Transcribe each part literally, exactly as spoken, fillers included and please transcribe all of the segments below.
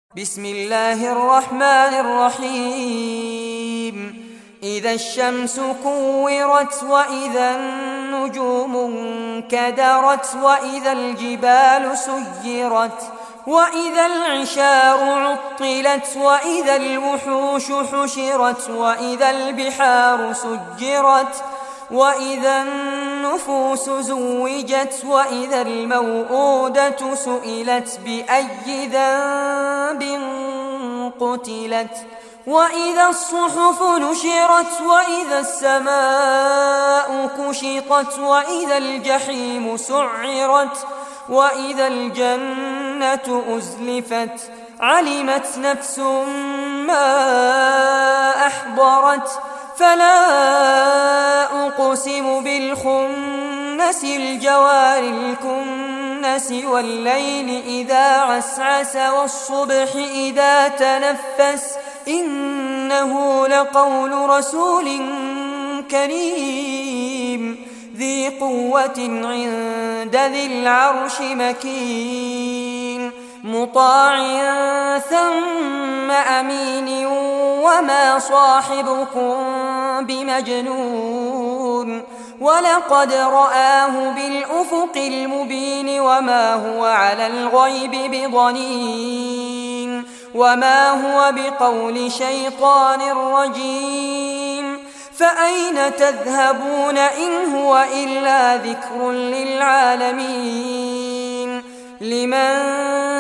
بسم الله الرحمن الرحيم إذا الشمس كورت وإذا النجوم انكدرت وإذا الجبال سيرت وإذا العشار عطلت وإذا الوحوش حشرت وإذا البحار سجرت وإذا النفوس زوجت وإذا الموءودة سئلت بأي ذنب قتلت وإذا الصحف نشرت وإذا السماء كشطت وإذا الجحيم سعرت وإذا الجنة أزلفت علمت نفس ما أحضرت فلا أقسم بالخنس الجوار الكنس والليل إذا عسعس والصبح إذا تنفس إنه لقول رسول كريم ذي قوة عند ذي العرش مكين مطاع ثم أمين وما صاحبكم بمجنون ولقد رآه بالأفق المبين وما هو على الغيب بضنين وما هو بقول شيطان رجيم فأين تذهبون إن هو إلا ذكر للعالمين لمن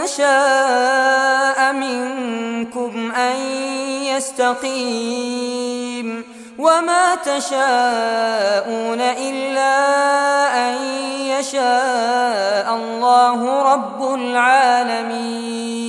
شاء منكم أن يستقيم وما تشاءون إلا أن يشاء الله رب العالمين.